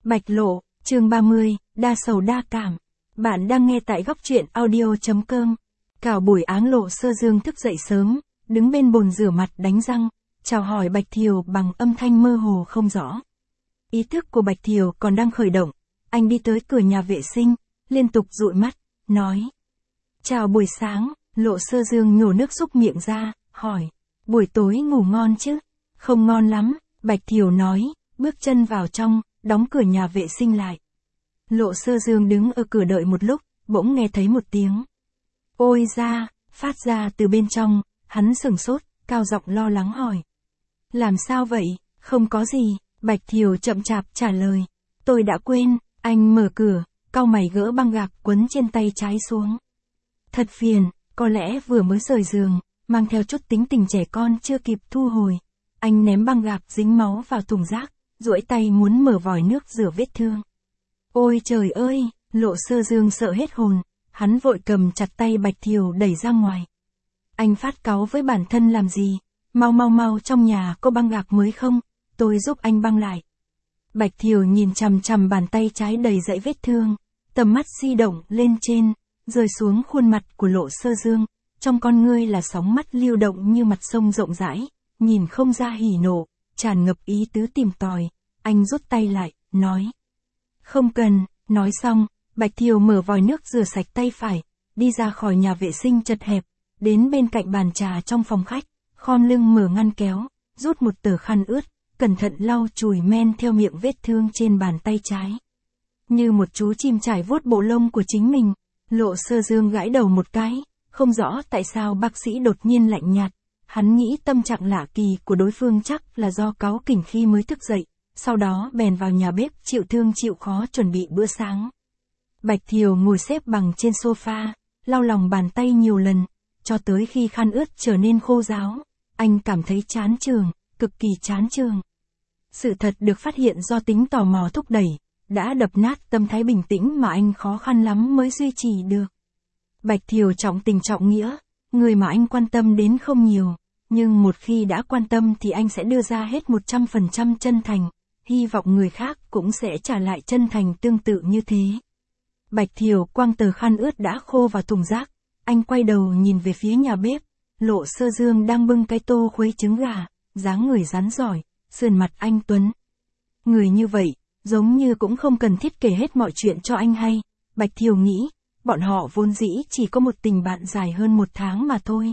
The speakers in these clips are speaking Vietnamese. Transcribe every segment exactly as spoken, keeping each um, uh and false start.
Bạch Lộ, chương ba mươi, đa sầu đa cảm. Bạn đang nghe tại góc truyện audio.com. Cả buổi áng Lộ Sơ Dương thức dậy sớm, đứng bên bồn rửa mặt đánh răng, chào hỏi Bạch Thiều bằng âm thanh mơ hồ không rõ. Ý thức của Bạch Thiều còn đang khởi động, anh đi tới cửa nhà vệ sinh, liên tục dụi mắt, nói. Chào buổi sáng, Lộ Sơ Dương nhổ nước xúc miệng ra, hỏi. Buổi tối ngủ ngon chứ? Không ngon lắm, Bạch Thiều nói, bước chân vào trong, đóng cửa nhà vệ sinh lại. Lộ Sơ Dương đứng ở cửa đợi một lúc, bỗng nghe thấy một tiếng. Ôi ra, phát ra từ bên trong, hắn sửng sốt, cao giọng lo lắng hỏi. Làm sao vậy? Không có gì, Bạch Thiều chậm chạp trả lời. Tôi đã quên, anh mở cửa, cau mày gỡ băng gạc quấn trên tay trái xuống. Thật phiền, có lẽ vừa mới rời giường, mang theo chút tính tình trẻ con chưa kịp thu hồi. Anh ném băng gạc dính máu vào thùng rác, duỗi tay muốn mở vòi nước rửa vết thương. Ôi trời ơi, Lộ Sơ Dương sợ hết hồn, hắn vội cầm chặt tay Bạch Thiều đẩy ra ngoài. Anh phát cáu với bản thân làm gì? Mau mau mau, trong nhà có băng gạc mới không? Tôi giúp anh băng lại. Bạch Thiều nhìn chằm chằm bàn tay trái đầy dẫy vết thương, tầm mắt di động lên trên, rơi xuống khuôn mặt của Lộ Sơ Dương, trong con ngươi là sóng mắt lưu động như mặt sông rộng rãi, nhìn không ra hỉ nộ, tràn ngập ý tứ tìm tòi. Anh rút tay lại, nói. Không cần, nói xong, Bạch Thiều mở vòi nước rửa sạch tay phải, đi ra khỏi nhà vệ sinh chật hẹp, đến bên cạnh bàn trà trong phòng khách, khom lưng mở ngăn kéo, rút một tờ khăn ướt, cẩn thận lau chùi men theo miệng vết thương trên bàn tay trái. Như một chú chim trải vuốt bộ lông của chính mình, Lộ Sơ Dương gãi đầu một cái, không rõ tại sao bác sĩ đột nhiên lạnh nhạt. Hắn nghĩ tâm trạng lạ kỳ của đối phương chắc là do cáu kỉnh khi mới thức dậy, sau đó bèn vào nhà bếp chịu thương chịu khó chuẩn bị bữa sáng. Bạch Thiều ngồi xếp bằng trên sofa, lau lòng bàn tay nhiều lần, cho tới khi khăn ướt trở nên khô ráo. Anh cảm thấy chán chường, cực kỳ chán chường. Sự thật được phát hiện do tính tò mò thúc đẩy, đã đập nát tâm thái bình tĩnh mà anh khó khăn lắm mới duy trì được. Bạch Thiều trọng tình trọng nghĩa, người mà anh quan tâm đến không nhiều, nhưng một khi đã quan tâm thì anh sẽ đưa ra hết một trăm phần trăm chân thành, hy vọng người khác cũng sẽ trả lại chân thành tương tự như thế. Bạch Thiều quăng tờ khăn ướt đã khô vào thùng rác, anh quay đầu nhìn về phía nhà bếp, Lộ Sơ Dương đang bưng cái tô khuấy trứng gà, dáng người rắn giỏi, sườn mặt anh tuấn. Người như vậy, giống như cũng không cần thiết kể hết mọi chuyện cho anh hay, Bạch Thiều nghĩ, bọn họ vốn dĩ chỉ có một tình bạn dài hơn một tháng mà thôi.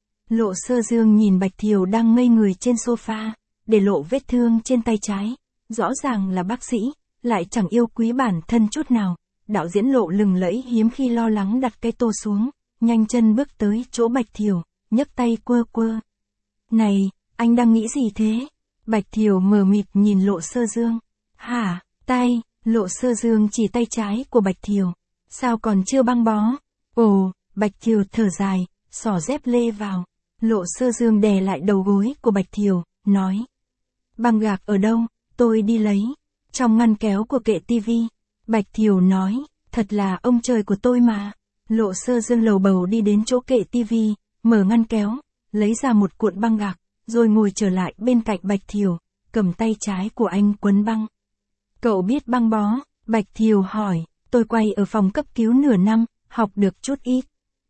Lộ Sơ Dương nhìn Bạch Thiều đang ngây người trên sofa, để lộ vết thương trên tay trái, rõ ràng là bác sĩ, lại chẳng yêu quý bản thân chút nào. Đạo diễn Lộ lừng lẫy hiếm khi lo lắng đặt cái tô xuống, nhanh chân bước tới chỗ Bạch Thiều, nhấc tay quơ quơ. Này, anh đang nghĩ gì thế? Bạch Thiều mờ mịt nhìn Lộ Sơ Dương. Hả, tay, Lộ Sơ Dương chỉ tay trái của Bạch Thiều. Sao còn chưa băng bó? Ồ, Bạch Thiều thở dài, xỏ dép lê vào. Lộ Sơ Dương đè lại đầu gối của Bạch Thiều, nói. Băng gạc ở đâu? Tôi đi lấy. Trong ngăn kéo của kệ tivi. Bạch Thiều nói, thật là ông trời của tôi mà. Lộ Sơ Dương lầu bầu đi đến chỗ kệ tivi, mở ngăn kéo, lấy ra một cuộn băng gạc, rồi ngồi trở lại bên cạnh Bạch Thiều, cầm tay trái của anh quấn băng. Cậu biết băng bó? Bạch Thiều hỏi, tôi quay ở phòng cấp cứu nửa năm, học được chút ít.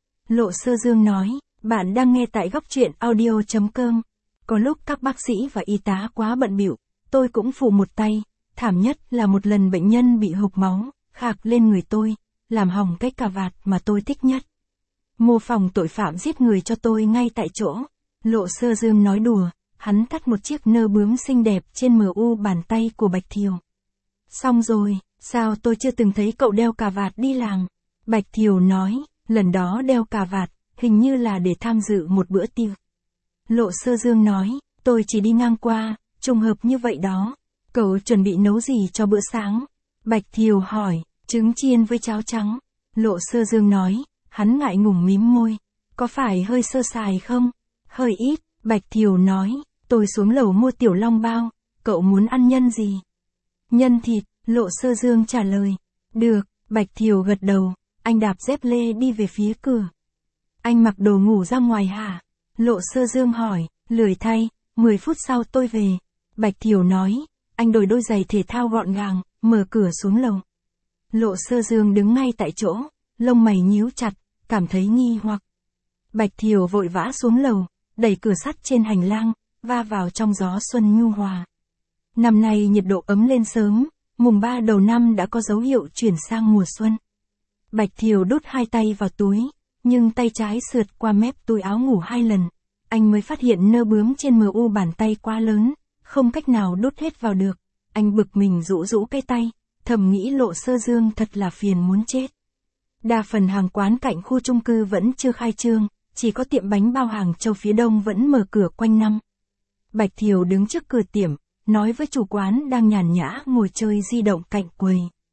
Lộ Sơ Dương nói, bạn đang nghe tại góc truyện audio.com. Có lúc các bác sĩ và y tá quá bận bịu, tôi cũng phụ một tay. Thảm nhất là một lần bệnh nhân bị hộc máu, khạc lên người tôi, làm hỏng cái cà vạt mà tôi thích nhất. Mô phỏng tội phạm giết người cho tôi ngay tại chỗ. Lộ Sơ Dương nói đùa, hắn thắt một chiếc nơ bướm xinh đẹp trên mờ u bàn tay của Bạch Thiều. Xong rồi, sao tôi chưa từng thấy cậu đeo cà vạt đi làm? Bạch Thiều nói, lần đó đeo cà vạt, hình như là để tham dự một bữa tiệc. Lộ Sơ Dương nói, tôi chỉ đi ngang qua, trùng hợp như vậy đó. Cậu chuẩn bị nấu gì cho bữa sáng? Bạch Thiều hỏi, trứng chiên với cháo trắng. Lộ Sơ Dương nói, hắn ngại ngùng mím môi. Có phải hơi sơ sài không? Hơi ít, Bạch Thiều nói, tôi xuống lầu mua tiểu long bao, cậu muốn ăn nhân gì? Nhân thịt, Lộ Sơ Dương trả lời. Được, Bạch Thiều gật đầu, anh đạp dép lê đi về phía cửa. Anh mặc đồ ngủ ra ngoài hả? Lộ Sơ Dương hỏi, lười thay, mười phút sau tôi về. Bạch Thiều nói, anh đổi đôi giày thể thao gọn gàng, mở cửa xuống lầu. Lộ Sơ Dương đứng ngay tại chỗ, lông mày nhíu chặt, cảm thấy nghi hoặc. Bạch Thiều vội vã xuống lầu, đẩy cửa sắt trên hành lang, va vào trong gió xuân nhu hòa. Năm nay nhiệt độ ấm lên sớm, mùng ba đầu năm đã có dấu hiệu chuyển sang mùa xuân. Bạch Thiều đút hai tay vào túi, nhưng tay trái sượt qua mép túi áo ngủ hai lần. Anh mới phát hiện nơ bướm trên mờ u bàn tay quá lớn, không cách nào đút hết vào được. Anh bực mình rũ rũ cái tay, thầm nghĩ Lộ Sơ Dương thật là phiền muốn chết. Đa phần hàng quán cạnh khu chung cư vẫn chưa khai trương, chỉ có tiệm bánh bao Hàng Châu phía đông vẫn mở cửa quanh năm. Bạch Thiều đứng trước cửa tiệm, nói với chủ quán đang nhàn nhã ngồi chơi di động cạnh quầy.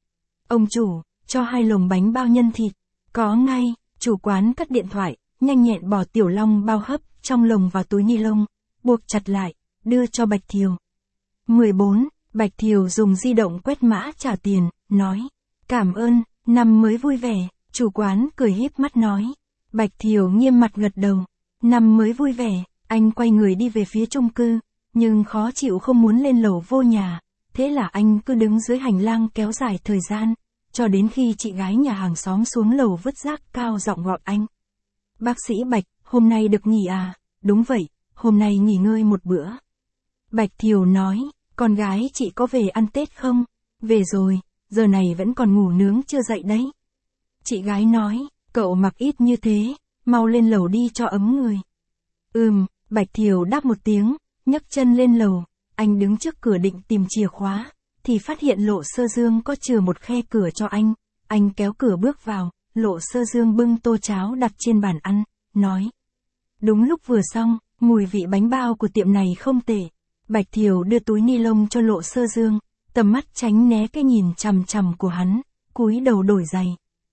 Ông chủ, cho hai lồng bánh bao nhân thịt. Có ngay, chủ quán cất điện thoại, nhanh nhẹn bỏ tiểu long bao hấp trong lồng vào túi ni lông, buộc chặt lại, đưa cho Bạch Thiều. mười bốn. Bạch Thiều dùng di động quét mã trả tiền, nói. Cảm ơn, năm mới vui vẻ, chủ quán cười híp mắt nói. Bạch Thiều nghiêm mặt gật đầu. Năm mới vui vẻ, anh quay người đi về phía chung cư, nhưng khó chịu không muốn lên lầu vô nhà, thế là anh cứ đứng dưới hành lang kéo dài thời gian, cho đến khi chị gái nhà hàng xóm xuống lầu vứt rác cao giọng gọi anh. Bác sĩ Bạch, hôm nay được nghỉ à? Đúng vậy, hôm nay nghỉ ngơi một bữa. Bạch Thiều nói, con gái chị có về ăn Tết không? Về rồi, giờ này vẫn còn ngủ nướng chưa dậy đấy. Chị gái nói, cậu mặc ít như thế, mau lên lầu đi cho ấm người. Ừm, Bạch Thiều đáp một tiếng, nhấc chân lên lầu, anh đứng trước cửa định tìm chìa khóa, thì phát hiện Lộ Sơ Dương có chừa một khe cửa cho anh, anh kéo cửa bước vào, Lộ Sơ Dương bưng tô cháo đặt trên bàn ăn, nói. Đúng lúc vừa xong, mùi vị bánh bao của tiệm này không tệ. Bạch Thiều đưa túi ni lông cho Lộ Sơ Dương, tầm mắt tránh né cái nhìn chằm chằm của hắn, cúi đầu đổi giày.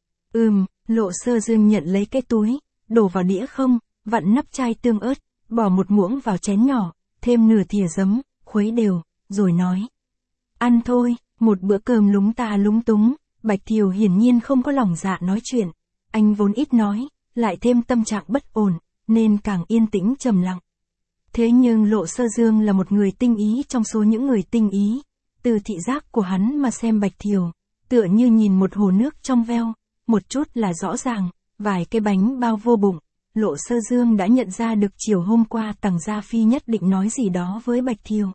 Ừm, Lộ Sơ Dương nhận lấy cái túi, đổ vào đĩa không, vặn nắp chai tương ớt, bỏ một muỗng vào chén nhỏ, thêm nửa thìa giấm, khuấy đều, rồi nói. Ăn thôi, một bữa cơm lúng ta lúng túng. Bạch Thiều hiển nhiên không có lòng dạ nói chuyện, anh vốn ít nói, lại thêm tâm trạng bất ổn, nên càng yên tĩnh trầm lặng. Thế nhưng Lộ Sơ Dương là một người tinh ý trong số những người tinh ý, từ thị giác của hắn mà xem Bạch Thiều, tựa như nhìn một hồ nước trong veo, một chút là rõ ràng, vài cái bánh bao vô bụng, Lộ Sơ Dương đã nhận ra được chiều hôm qua Tằng Gia Phi nhất định nói gì đó với Bạch Thiều.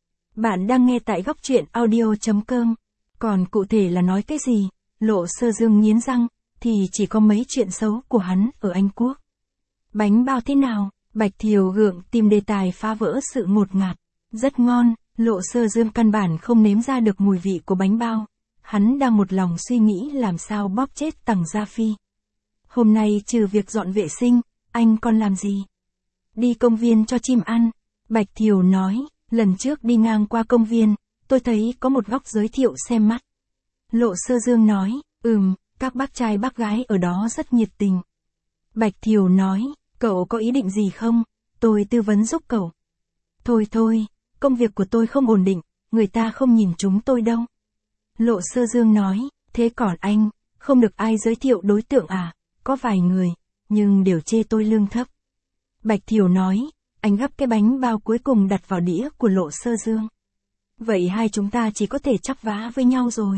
Bạn đang nghe tại góc truyện audio chấm com. Còn cụ thể là nói cái gì, Lộ Sơ Dương nghiến răng, thì chỉ có mấy chuyện xấu của hắn ở Anh Quốc. Bánh bao thế nào? Bạch Thiều gượng tìm đề tài phá vỡ sự ngột ngạt. Rất ngon, Lộ Sơ Dương căn bản không nếm ra được mùi vị của bánh bao. Hắn đang một lòng suy nghĩ làm sao bóp chết Tằng Gia Phi. Hôm nay trừ việc dọn vệ sinh, anh còn làm gì? Đi công viên cho chim ăn. Bạch Thiều nói, lần trước đi ngang qua công viên, tôi thấy có một góc giới thiệu xem mắt. Lộ Sơ Dương nói, ừm, các bác trai bác gái ở đó rất nhiệt tình. Bạch Thiều nói, cậu có ý định gì không? Tôi tư vấn giúp cậu. Thôi thôi, công việc của tôi không ổn định, người ta không nhìn chúng tôi đâu. Lộ Sơ Dương nói, thế còn anh, không được ai giới thiệu đối tượng à? Có vài người, nhưng đều chê tôi lương thấp. Bạch Thiều nói, anh gắp cái bánh bao cuối cùng đặt vào đĩa của Lộ Sơ Dương. Vậy hai chúng ta chỉ có thể chắp vá với nhau rồi.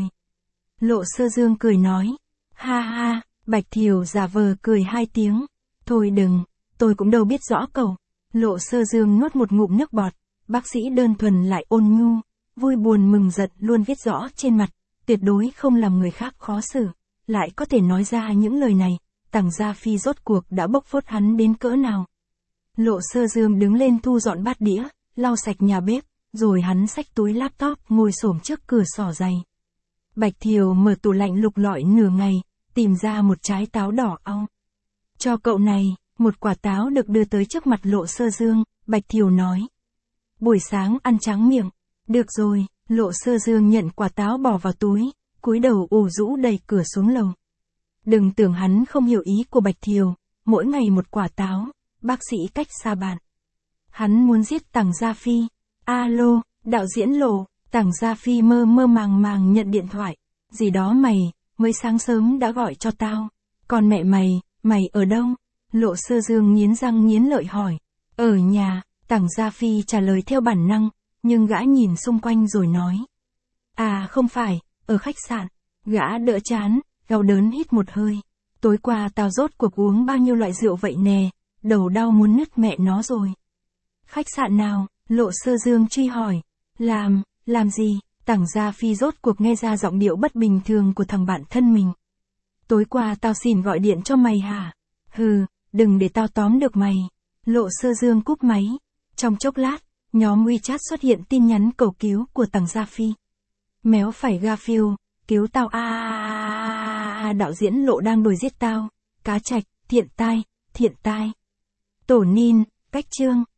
Lộ Sơ Dương cười nói, ha ha, Bạch Thiều giả vờ cười hai tiếng. Thôi đừng, tôi cũng đâu biết rõ cậu. Lộ Sơ Dương nuốt một ngụm nước bọt, bác sĩ đơn thuần lại ôn nhu, vui buồn mừng giận luôn viết rõ trên mặt, tuyệt đối không làm người khác khó xử, lại có thể nói ra những lời này, Tằng Gia Phi rốt cuộc đã bốc phốt hắn đến cỡ nào. Lộ Sơ Dương đứng lên thu dọn bát đĩa, lau sạch nhà bếp, rồi hắn xách túi laptop ngồi xổm trước cửa xỏ giày. Bạch Thiều mở tủ lạnh lục lọi nửa ngày, tìm ra một trái táo đỏ au. Cho cậu này, một quả táo được đưa tới trước mặt Lộ Sơ Dương, Bạch Thiều nói. Buổi sáng ăn tráng miệng. Được rồi, Lộ Sơ Dương nhận quả táo bỏ vào túi, cúi đầu ủ rũ đẩy cửa xuống lầu. Đừng tưởng hắn không hiểu ý của Bạch Thiều, mỗi ngày một quả táo, bác sĩ cách xa bạn. Hắn muốn giết Tằng Gia Phi. Alo, đạo diễn Lộ. Tằng Gia Phi mơ mơ màng màng nhận điện thoại. Gì đó mày, mới sáng sớm đã gọi cho tao. Còn mẹ mày, mày ở đâu? Lộ Sơ Dương nghiến răng nghiến lợi hỏi. Ở nhà, Tằng Gia Phi trả lời theo bản năng, Nhưng gã nhìn xung quanh rồi nói. À không phải, ở khách sạn. Gã đỡ chán, đau đớn hít một hơi. Tối qua tao rốt cuộc uống bao nhiêu loại rượu vậy nè, đầu đau muốn nứt mẹ nó rồi. Khách sạn nào? Lộ Sơ Dương truy hỏi. Làm, làm gì? Tằng Gia Phi rốt cuộc nghe ra giọng điệu bất bình thường của thằng bạn thân mình. Tối qua tao xin gọi điện cho mày hả? Hừ, đừng để tao tóm được mày. Lộ Sơ Dương cúp máy. Trong chốc lát, nhóm WeChat xuất hiện tin nhắn cầu cứu của Tằng Gia Phi. Méo phải Garfield, cứu tao a à, đạo diễn Lộ đang đuổi giết tao. Cá Trạch, thiện tai, thiện tai. Tổ Nin, cách chương.